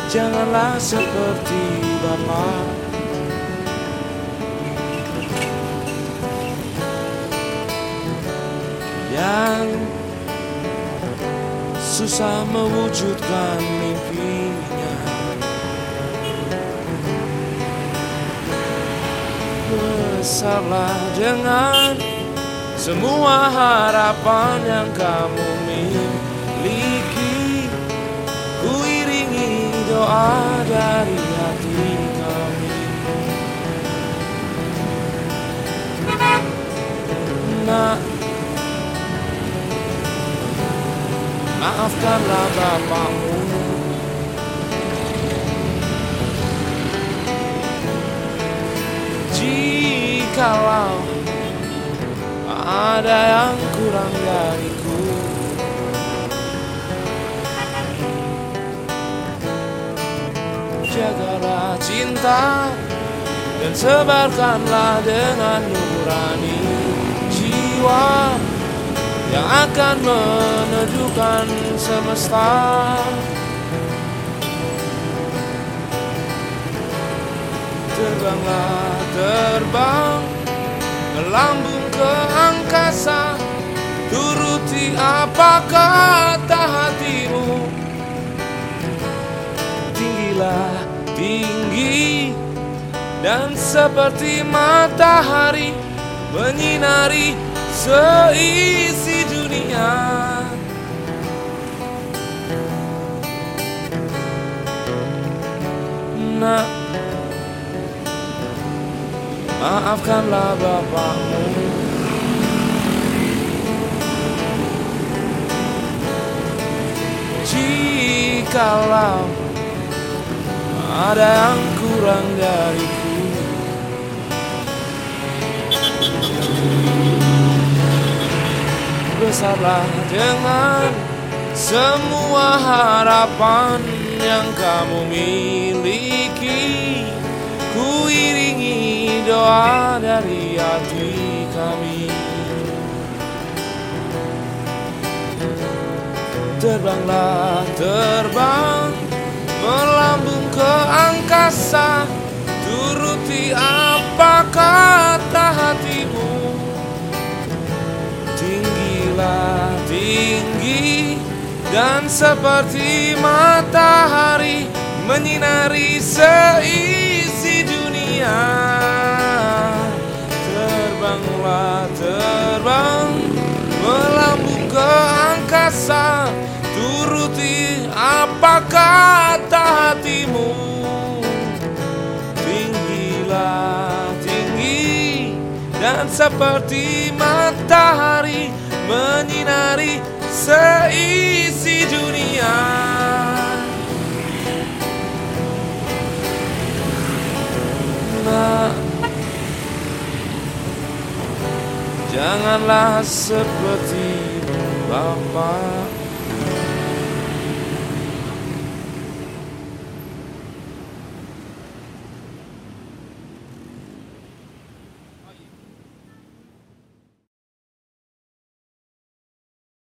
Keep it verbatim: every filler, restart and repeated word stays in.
Janganlah seperti Bapa yang susah mewujudkan mimpinya. Besarlah dengan semua harapan yang kamu miliki. Ku iringi doa dari hati kami. Nak, maafkanlah Bapakmu. Jikalau ada yang kurang dariku, jagalah cinta dan sebarkanlah dengan nurani jiwa yang akan meneduhkan semesta. Terbanglah, terbang, melambung ke angkasa, turuti apa kata hatimu. Tinggilah, tinggi, dan seperti matahari menyinari seisi dunia. Nak, maafkanlah Bapakmu. Jikalau ada yang kurang dariku, besarlah dengan semua harapan yang kamu miliki. Ku iringi doa dari hati kami. Terbanglah, terbang, melambung ke angkasa, turuti apa kata hatimu. Tinggilah, tinggi, dan seperti matahari menyinari seisi dunia. Terbanglah, terbang, melambung ke angkasa, turuti apa kata hatimu. Tinggilah, tinggi, dan seperti matahari menyinari seisi dunia. Nah, janganlah seperti Bapa.